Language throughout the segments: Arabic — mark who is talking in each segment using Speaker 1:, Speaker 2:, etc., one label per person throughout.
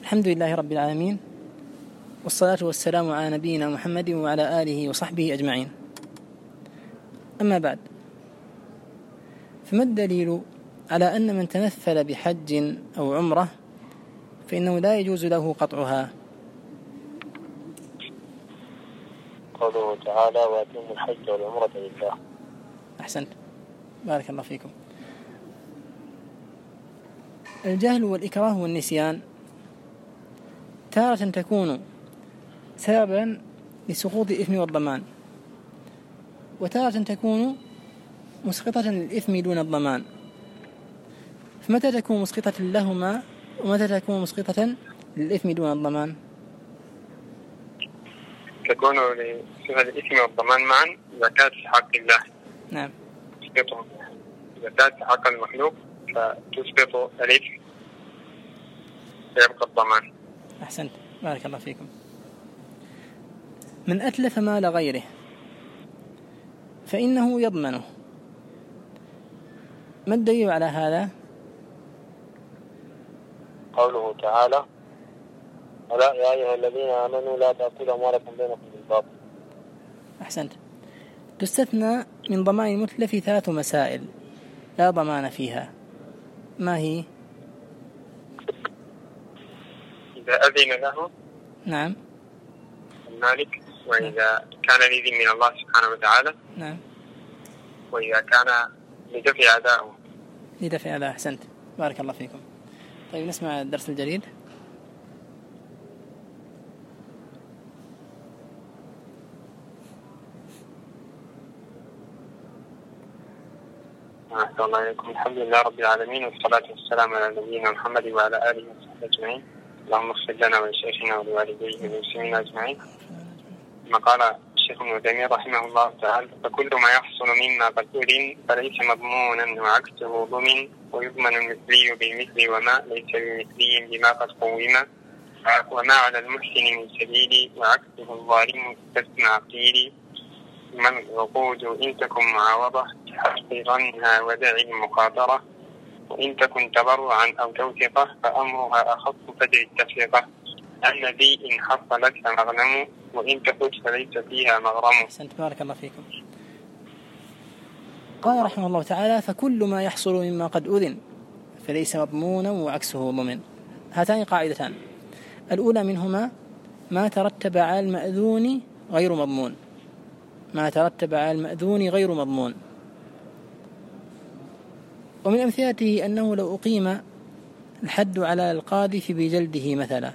Speaker 1: الحمد لله رب العالمين، والصلاة والسلام على نبينا محمد وعلى آله وصحبه أجمعين. أما بعد، فما الدليل على أن من تنفل بحج أو عمرة فإنه لا يجوز له قطعها؟
Speaker 2: قوله تعالى: وأتموا الحج والعمرة لله.
Speaker 1: أحسنت، بارك الله فيكم. الجهل والإكراه والنسيان تارة تكون سببا لسقوط الإثم والضمان، وتارة تكون مسقطة للإثم دون الضمان. فمتى تكون مسقطة لهما ومتى تكون مسقطة للإثم دون الضمان؟
Speaker 2: تكون لصفة الإثم والضمان معا إذا كانت في حق الله.
Speaker 1: نعم.
Speaker 2: تسقطه. إذا كانت في حق المخلوق فتسقط الإثم فيبقى الضمان.
Speaker 1: أحسنت، بارك الله فيكم. من أتلف مال غيره فإنه يضمنه، ما الدليل على هذا؟
Speaker 2: قوله تعالى: ألا يا أيها الذين آمنوا لا تأكلوا أموالكم بينكم بالباطل.
Speaker 1: أحسنت. تستثنى من ضمان المتلف 3 مسائل لا ضمان فيها، ما هي؟
Speaker 2: إذا أذن له
Speaker 1: نعم
Speaker 2: المالك، وإذا كان الإذن من الله سبحانه وتعالى،
Speaker 1: نعم،
Speaker 2: وإذا كان لدفع أداءه.
Speaker 1: لدفع أداء. أحسنت، بارك الله فيكم. طيب، نسمع الدرس الجديد.
Speaker 2: الله عليكم. الحمد لله رب العالمين، والصلاة والسلام على نبينا محمد وعلى آله وصحبه أجمعين. اللهم اغفر لنا ولشيخنا ولوالديه وللمسلمين أجمعين. كما قال الشيخ ابن تيمية رحمه الله تعالى: فكل ما يحصل مما قد أذن فليس مضمونا وعكسه ضمن، ويضمن المثلي بالمثل وما ليس بمثلي بما قد قوم، وما على المحسن من سبيل وعكسه الظالم تسمع قيل. من العقود إن تكن معاوضة تحققنها ودع المخاطرة، وإن تكن تبرعا أو توثقة فأمرها أخف فدع التفرقة. أن ذي إن حصلت فمغنم، وإن تفت فليس فيها مغرم.
Speaker 1: أحسنت، بارك الله فيكم. قال رحمه الله تعالى: فكل ما يحصل مما قد أذن فليس مضمونا وعكسه ضمن. هاتان قاعدتان، الأولى منهما ما ترتب على المأذون غير مضمون، ما ترتب على المأذون غير مضمون. ومن أمثلته أنه لو أقيم الحد على القاذف بجلده مثلا،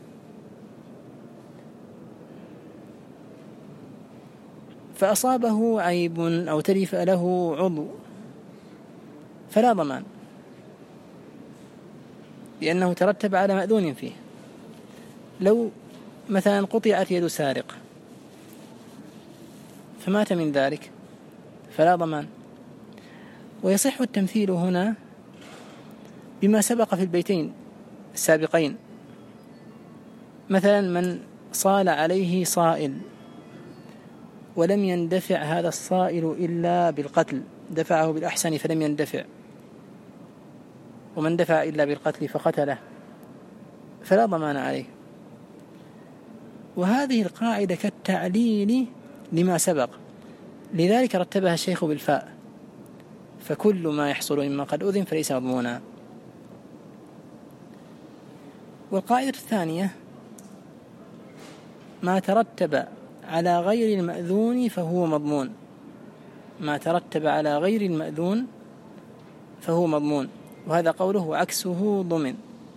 Speaker 1: فأصابه عيب أو تلف له عضو فلا ضمان، لأنه ترتب على مأذون فيه. لو مثلا قطعت يد سارق فمات من ذلك فلا ضمان. ويصح التمثيل هنا بما سبق في البيتين السابقين، مثلا من صال عليه صائل ولم يندفع هذا الصائل إلا بالقتل، دفعه بالأحسن فلم يندفع، ومن دفع إلا بالقتل فقتله فلا ضمان عليه. وهذه القاعدة كالتعليل لما سبق، لذلك رتبها الشيخ بالفاء: فكل ما يحصل مما قد أذن فليس مضمونا. والقاعدة الثانية: ما ترتب على غير المأذون فهو مضمون، ما ترتب على غير المأذون فهو مضمون، وهذا قوله عكسه ضمن.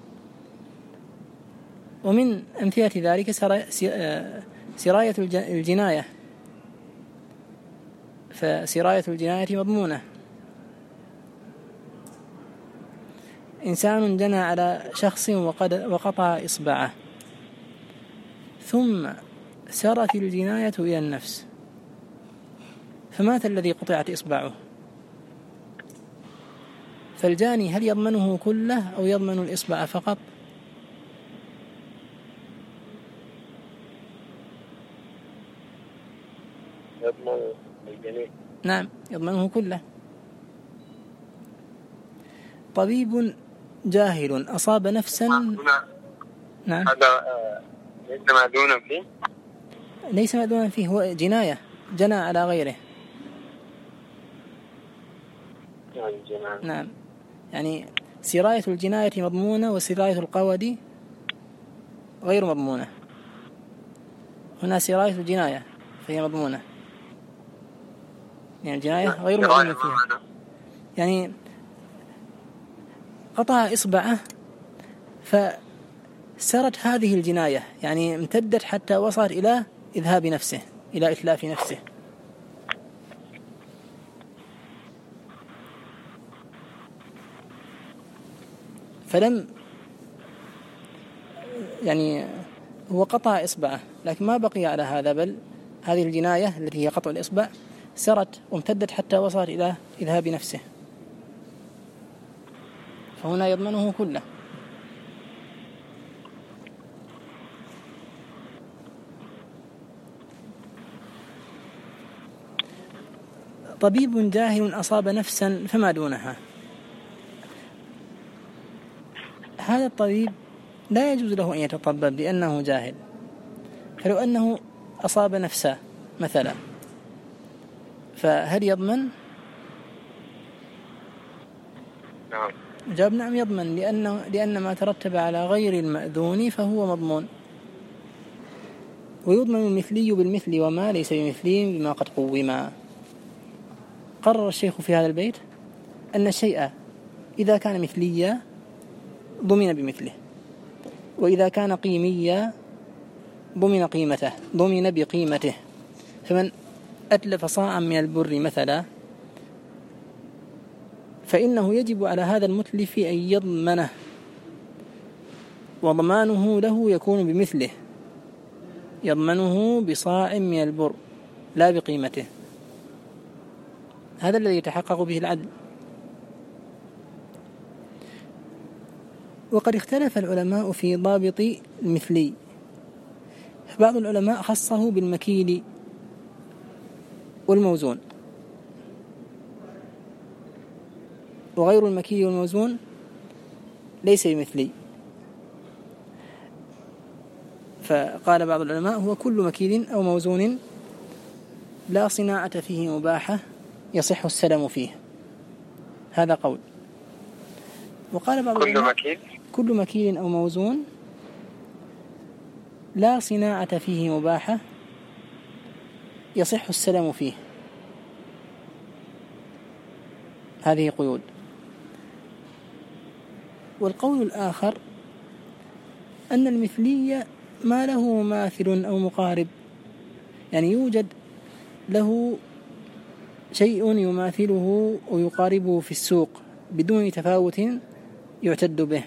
Speaker 1: ومن أمثلة ذلك سراية الجناية، فسراية الجناية مضمونة. إنسان جنى على شخص وقطع إصبعه، ثم سرت الجناية إلى النفس فمات الذي قطعت إصبعه، فالجاني هل يضمنه كله أو يضمن الإصبع فقط؟
Speaker 2: يضمن الجميع.
Speaker 1: نعم، يضمنه كله. طبيب جاهل أصاب نفسا. نعم.
Speaker 2: هذا ليس مأذونا فيه؟
Speaker 1: ليس مأذونا فيه، هو جناية، جنى على غيره.
Speaker 2: يعني جناية.
Speaker 1: نعم، يعني سراية الجناية مضمونة وسراية القود غير مضمونة. هنا سراية الجناية فهي مضمونة، يعني الجناية غير مضمونة فيها. يعني قطع إصبعه فسرت هذه الجناية، يعني امتدت حتى وصلت إلى إذهاب نفسه، إلى إتلاف نفسه. فلم يعني هو قطع إصبعه لكن ما بقي على هذا، بل هذه الجناية التي هي قطع الإصبع سرت وامتدت حتى وصلت إلى إذهاب نفسه، فهنا يضمنه كله. طبيب جاهل أصاب نفسا فما دونها، هذا الطبيب لا يجوز له أن يتطبب لأنه جاهل. فلو أنه أصاب نفسه مثلا فهل يضمن؟
Speaker 2: نعم.
Speaker 1: جاب نعم يضمن، لأن ما ترتب على غير المأذون فهو مضمون. ويضمن المثلي بالمثل وما ليس بمثلي بما قد قوما. قرر الشيخ في هذا البيت أن الشيء إذا كان مثليا ضمن بمثله، وإذا كان قيميا ضمن بقيمته. فمن أتلف صاعا من البر مثلا فإنه يجب على هذا المتلف أن يضمنه، وضمانه له يكون بمثله، يضمنه بصاع من البر لا بقيمته. هذا الذي يتحقق به العدل. وقد اختلف العلماء في ضابط المثلي، بعض العلماء خصه بالمكيل والموزون، وغير المكيل والموزون ليس بمثلي. فقال بعض العلماء هو كل مكيل أو موزون لا صناعة فيه مباحة يصح السلم فيه، هذا قول. وقال بعض العلماء كل مكيل أو موزون لا صناعة فيه مباحة يصح السلم فيه، هذه قيود. والقول الآخر أن المثلية ما له مماثل أو مقارب، يعني يوجد له شيء يماثله ويقاربه في السوق بدون تفاوت يعتد به.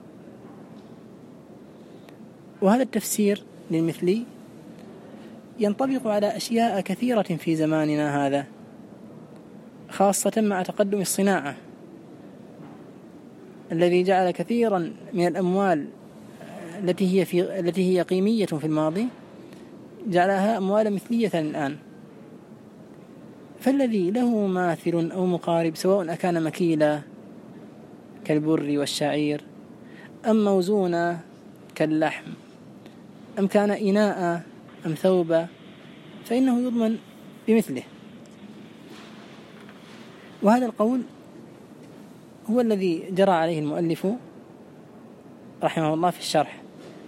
Speaker 1: وهذا التفسير للمثلي ينطبق على أشياء كثيرة في زماننا هذا، خاصة مع تقدم الصناعة الذي جعل كثيرا من الأموال التي هي قيمية في الماضي جعلها أموال مثلية الآن. فالذي له ماثل أو مقارب سواء أكان مكيلا كالبر والشعير أم موزونا كاللحم أم كان إناء أم ثوبا فإنه يضمن بمثله. وهذا القول هو الذي جرى عليه المؤلف رحمه الله في الشرح،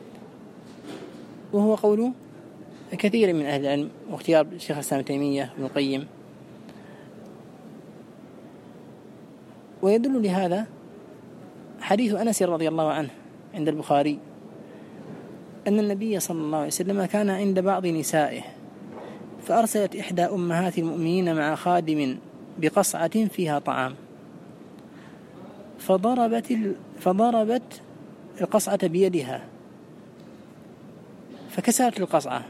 Speaker 1: وهو قول كثير من أهل العلم واختيار الشيخ الإسلام ابن تيمية وابن القيم. ويدل لهذا حديث أنس رضي الله عنه عند البخاري أن النبي صلى الله عليه وسلم كان عند بعض نسائه فأرسلت إحدى أمهات المؤمنين مع خادم بقصعة فيها طعام، فضربت القصعة بيدها فكسرت القصعة،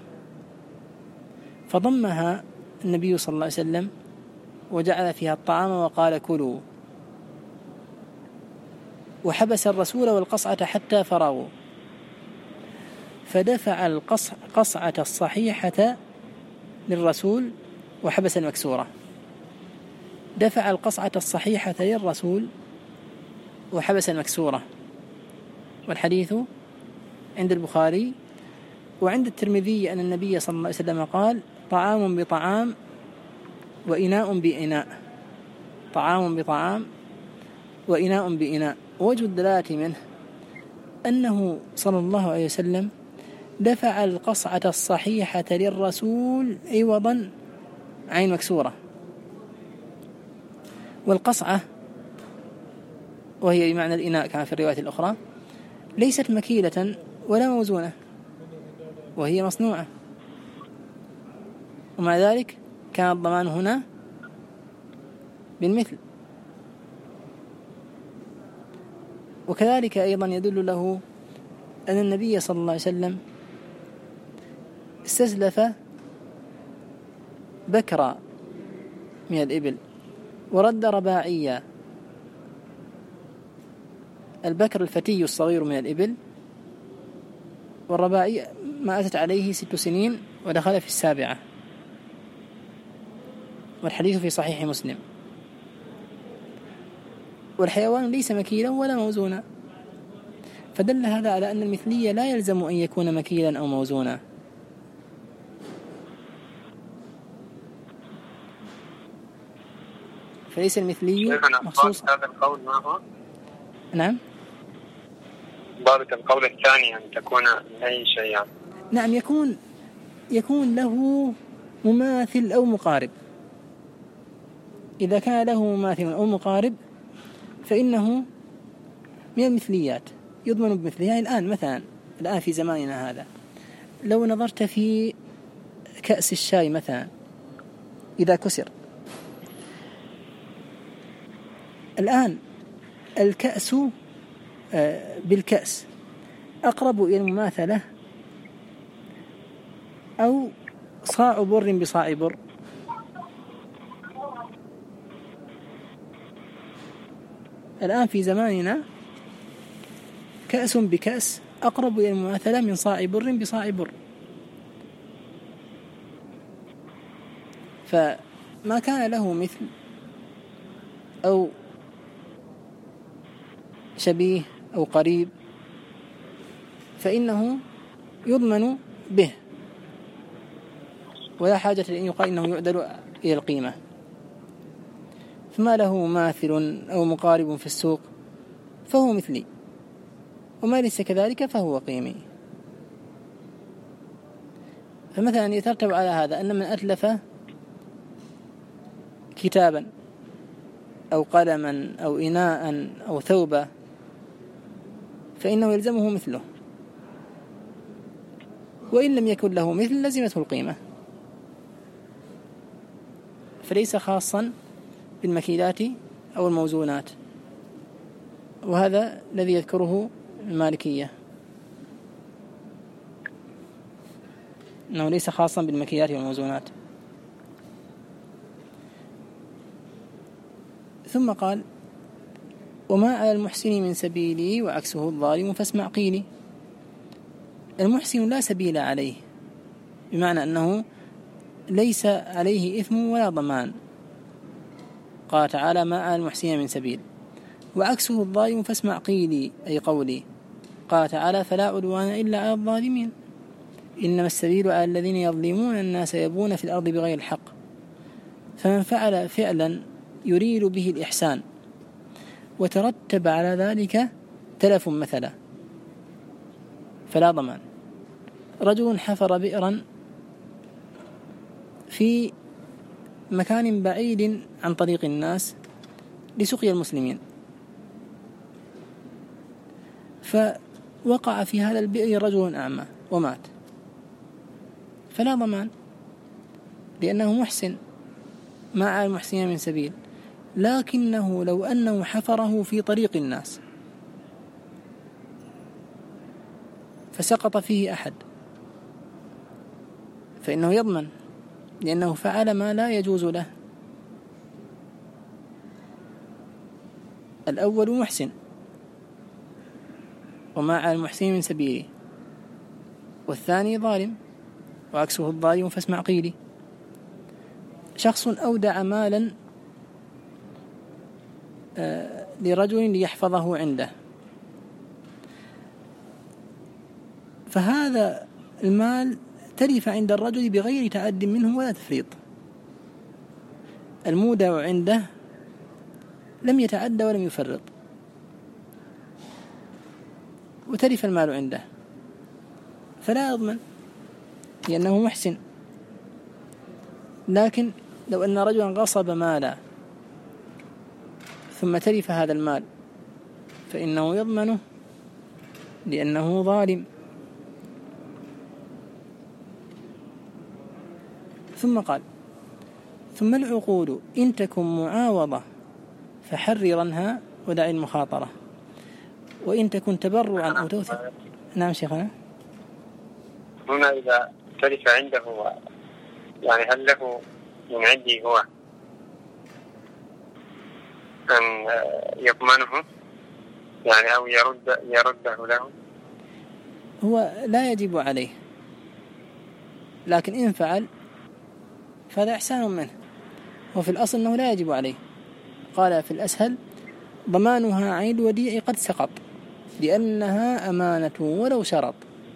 Speaker 1: فضمها النبي صلى الله عليه وسلم وجعل فيها الطعام وقال كلوا، وحبس الرسول والقصعة حتى فرغوا، فدفع القصعة الصحيحة للرسول وحبس المكسورة. دفع القصعة الصحيحة للرسول وحبس المكسورة. والحديث عند البخاري وعند الترمذي أن النبي صلى الله عليه وسلم قال: طعام بطعام وإناء بإناء، طعام بطعام وإناء بإناء. وجه الدلالة منه أنه صلى الله عليه وسلم دفع القصعة الصحيحة للرسول عوضا عين مكسورة. والقصعة وهي بمعنى الإناء كما في الرواية الأخرى ليست مكيلة ولا موزونة، وهي مصنوعة، ومع ذلك كان الضمان هنا بالمثل. وكذلك أيضا يدل له أن النبي صلى الله عليه وسلم استزلف بكرا من الإبل ورد رباعيا. البكر الفتي الصغير من الإبل، والرباعي ما أتت عليه 6 سنين ودخل في 7، والحديث في صحيح مسلم. والحيوان ليس مكيلا ولا موزونا، فدل هذا على أن المثلية لا يلزم أن يكون مكيلا أو موزونا. فليس المثلي مخصوص.
Speaker 2: هذا القول ما هو؟
Speaker 1: نعم،
Speaker 2: ضابط القول الثاني أن تكون أي شيء.
Speaker 1: نعم، يكون له مماثل أو مقارب. إذا كان له مماثل أو مقارب فإنه من المثليات، يضمن بمثلها. الآن مثلا في زماننا هذا لو نظرت في كأس الشاي مثلا إذا كسر، الآن الكأس بالكأس أقرب إلى المماثلة أو صاع بر بصاع بر؟ الآن في زماننا كأس بكأس أقرب إلى المماثلة من صاع بر بصاع بر. فما كان له مثل أو شبيه أو قريب فإنه يضمن به، ولا حاجة لأن يقال إنه يعدل إلى القيمة. فما له ماثل أو مقارب في السوق فهو مثلي، وما ليس كذلك فهو قيمي. فمثلا يترتب على هذا أن من أتلف كتابا أو قلما أو إناء أو ثوبا فإنه يلزمه مثله، وإن لم يكن له مثل لزمته القيمة. فليس خاصا بالمكيلات أو الموزونات، وهذا الذي يذكره المالكية، أنه ليس خاصا بالمكيلات والموزونات. ثم قال: وما على المحسن من سبيلي وعكسه الظالم فاسمع قيلي. المحسن لا سبيل عليه، بمعنى أنه ليس عليه إثم ولا ضمان. قال تعالى: ما على المحسن من سبيل. وعكسه الظالم فاسمع قيلي أي قولي. قال تعالى: فلا عدوان إلا على الظالمين، إنما السبيل على الذين يظلمون الناس يبغون في الأرض بغير الحق. فمن فعل فعلا يريد به الإحسان وترتب على ذلك تلف مثلا فلا ضمان. رجل حفر بئرا في مكان بعيد عن طريق الناس لسقيا المسلمين، فوقع في هذا البئر رجل أعمى ومات، فلا ضمان لأنه محسن، ما على المحسنين من سبيل. لكنه لو أنه حفره في طريق الناس فسقط فيه أحد فإنه يضمن، لأنه فعل ما لا يجوز له. الأول محسن وما على المحسنين من سبيله، والثاني ظالم وعكسه الظالم فاسمع قيلي. شخص أودع مالا لرجل ليحفظه عنده، فهذا المال تلف عند الرجل بغير تعد منه ولا تفريط. المودع عنده لم يتعدى ولم يفرط، وتلف المال عنده، فلا يضمن لأنه محسن. لكن لو أن رجلا غصب مالا ثم تلف هذا المال فإنه يضمنه لأنه ظالم. ثم قال: ثم العقود إن تكن معاوضة فحررنها ودع المخاطرة، وإن تكن تبرعا أو توثيق. نعم شيخنا.
Speaker 2: هنا إذا تلف عنده يعني هل له من عندي هو أن يضمنه يعني أو يرده له؟
Speaker 1: هو لا يجب عليه، لكن إن فعل فهذا إحسان منه، وفي الأصل أنه لا يجب عليه. قال في الأسهل: ضمانها عين الوديع قد سقط لأنها أمانة ولو شرط.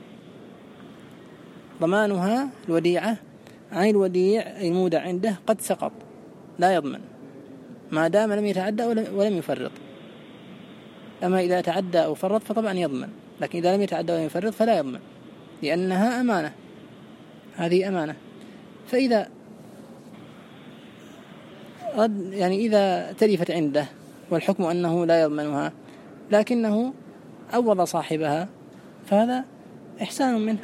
Speaker 1: ضمانها الوديعة عين الوديع المودع عنده قد سقط، لا يضمن ما دام لم يتعدى ولم يفرط. أما إذا تعدى أو فرط فطبعا يضمن، لكن إذا لم يتعدى ولم يفرط فلا يضمن لأنها أمانة، هذه أمانة. فإذا يعني إذا تلفت عنده والحكم أنه لا يضمنها لكنه عوض صاحبها فهذا إحسان منه،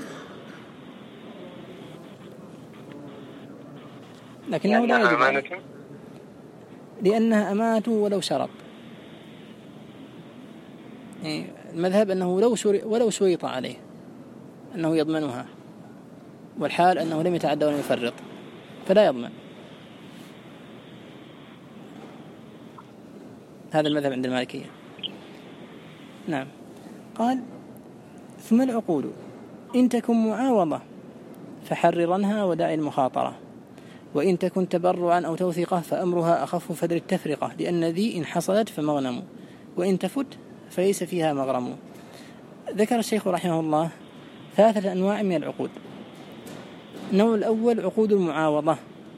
Speaker 1: لكنه لا يجب عليه لأنها أمانة ولو شرط. يعني المذهب أنه ولو شرط عليه أنه يضمنها، والحال أنه لم يتعدى ولم يفرط فلا يضمن. هذا المذهب عند المالكية. نعم. قال: ثم العقود إن تكن معاوضة فحررنها ودع المخاطرة، وإن تكن تبرعا أو توثيقة فأمرها أخف فدر التفرقة، لأن ذي إن حصلت فمغنم، وإن تفت فليس فيها مغرم. ذكر الشيخ رحمه الله 3 أنواع من العقود. النوع الأول عقود المعاوضة.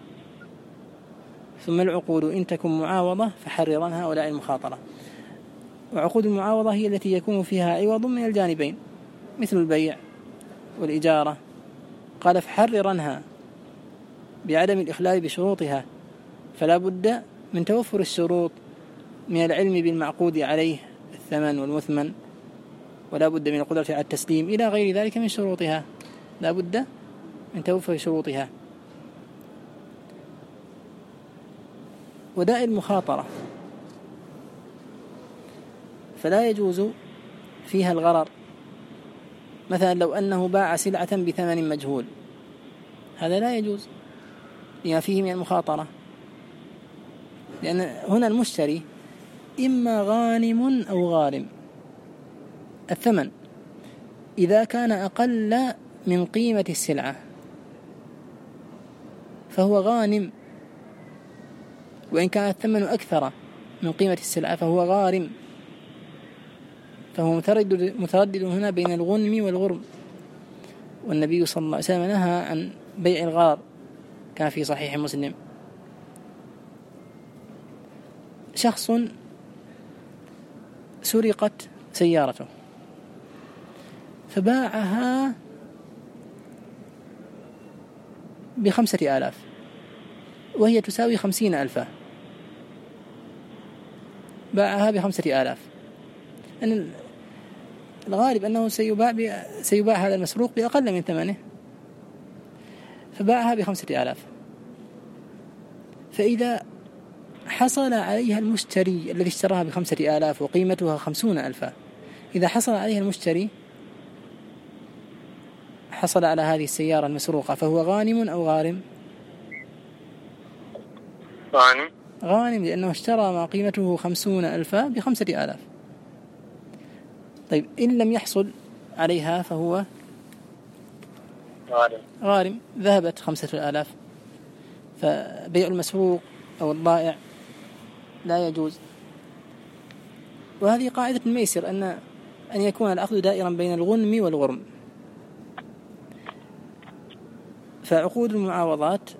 Speaker 1: ثم العقود إن تكن معاوضة فحررنها ودع المخاطرة. وعقود المعاوضة هي التي يكون فيها عوض من الجانبين مثل البيع والإجارة. قال: فحررنها بعدم الإخلال بشروطها، فلا بد من توفر الشروط من العلم بالمعقود عليه الثمن والمثمن، ولا بد من القدرة على التسليم إلى غير ذلك من شروطها، لا بد من توفر شروطها. وداء المخاطرة فلا يجوز فيها الغرر. مثلا لو أنه باع سلعة بثمن مجهول هذا لا يجوز لما فيه من المخاطرة، لأن هنا المشتري إما غانم أو غارم. الثمن إذا كان أقل من قيمة السلعة فهو غانم، وإن كان الثمن أكثر من قيمة السلعة فهو غارم. فهو متردد هنا بين الغنم والغرم. والنبي صلى الله عليه وسلم نهى عن بيع الغار، كان في صحيح مسلم. شخص سرقت سيارته فباعها ب5,000 وهي تساوي 50,000، باعها ب5,000. أن الغالب أنه سيباع هذا المسروق بأقل من ثمنه، فباعها ب5,000. فإذا حصل عليها المشتري الذي اشتراها ب5,000 وقيمتها 50,000، إذا حصل عليها المشتري حصل على هذه السيارة المسروقة فهو غانم أو غارم؟ غانم، لأنه اشترى ما قيمته 50,000 ب5,000. طيب إن لم يحصل عليها فهو غارم، ذهبت 5,000. فبيع المسروق أو الضائع لا يجوز. وهذه قاعدة الميسر، أن يكون العقد دائرا بين الغنم والغرم، فعقود المعاوضات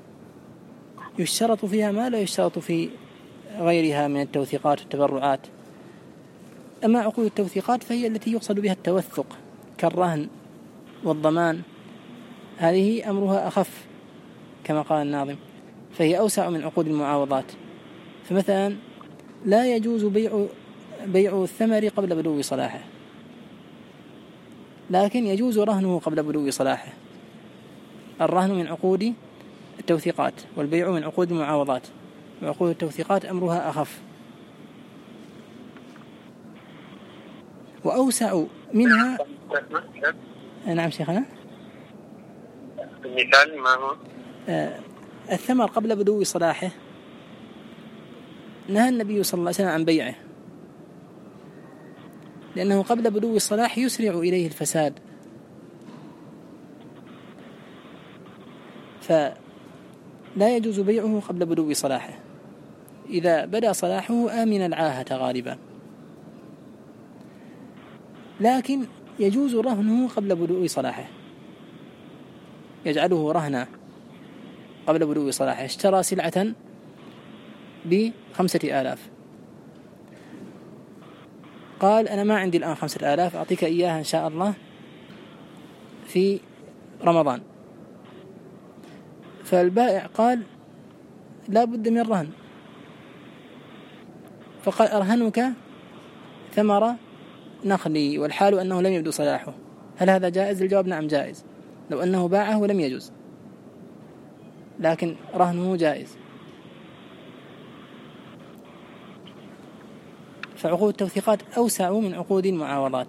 Speaker 1: يشترط فيها ما لا يشترط في غيرها من التوثيقات والتبرعات. أما عقود التوثيقات فهي التي يقصد بها التوثق كالرهن والضمان، هذه أمرها أخف كما قال الناظم، فهي أوسع من عقود المعاوضات. فمثلا لا يجوز بيع الثمر قبل بلوغ صلاحه، لكن يجوز رهنه قبل بلوغ صلاحه. الرهن من عقود التوثيقات والبيع من عقود المعاوضات، وعقود التوثيقات أمرها أخف. وأوسع منها. نعم شيخنا.
Speaker 2: المثال ما هو؟
Speaker 1: الثمر قبل بلوغ صلاحه نهى النبي صلى الله عليه وسلم عن بيعه، لأنه قبل بلوغ الصلاح يسرع إليه الفساد، فلا يجوز بيعه قبل بلوغ صلاحه. إذا بدا صلاحه آمن العاهة غالبا، لكن يجوز رهنه قبل بلوغ صلاحه، يجعله رهنا قبل بلوغ صلاحه. اشترى سلعة ب5,000، قال أنا ما عندي الآن 5,000، أعطيك إياها إن شاء الله في رمضان. فالبائع قال لا بد من رهن، فقال أرهنك ثمر نخلي والحال أنه لم يبدو صلاحه، هل هذا جائز؟ الجواب نعم جائز، لو أنه باعه لم يجوز، لكن رهنه جائز. فعقود التوثيقات أوسع من عقود المعاوضات،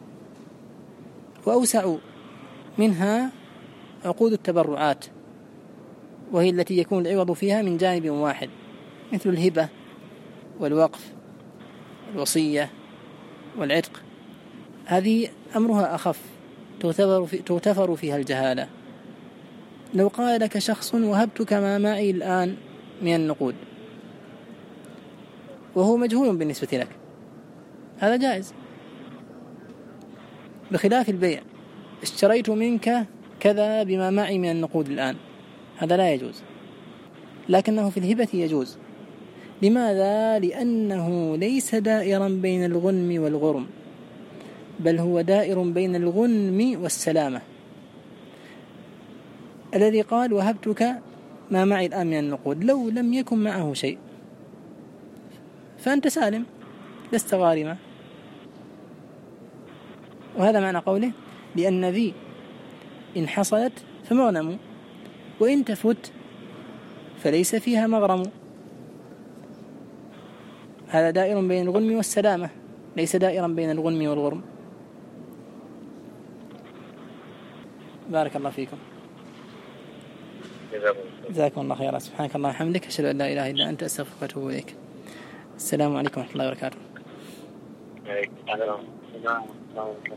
Speaker 1: وأوسع منها عقود التبرعات، وهي التي يكون العوض فيها من جانب واحد، مثل الهبة والوقف والوصية والعتق. هذه أمرها أخف، تغتفر فيها الجهالة. لو قال لك شخص وهبتك ما معي الآن من النقود وهو مجهول بالنسبة لك، هذا جائز، بخلاف البيع، اشتريت منك كذا بما معي من النقود الآن، هذا لا يجوز، لكنه في الهبة يجوز. لماذا؟ لأنه ليس دائرا بين الغنم والغرم، بل هو دائر بين الغنم والسلامة. الذي قال وهبتك ما معي الآن من النقود، لو لم يكن معه شيء فأنت سالم، لست غارما. وهذا معنى قوله لأن ذي إن حصلت فمغنم، وإن تفت فليس فيها مغرم. هذا دائر بين الغنم والسلامة، ليس دائرا بين الغنم والغرم. بارك الله فيكم، جزاكم الله خيرا. سبحانك اللهم وبحمدك، أشهد أن لا إله إلا أنت، أستغفرك وأتوب إليك. السلام عليكم ورحمة الله وبركاته.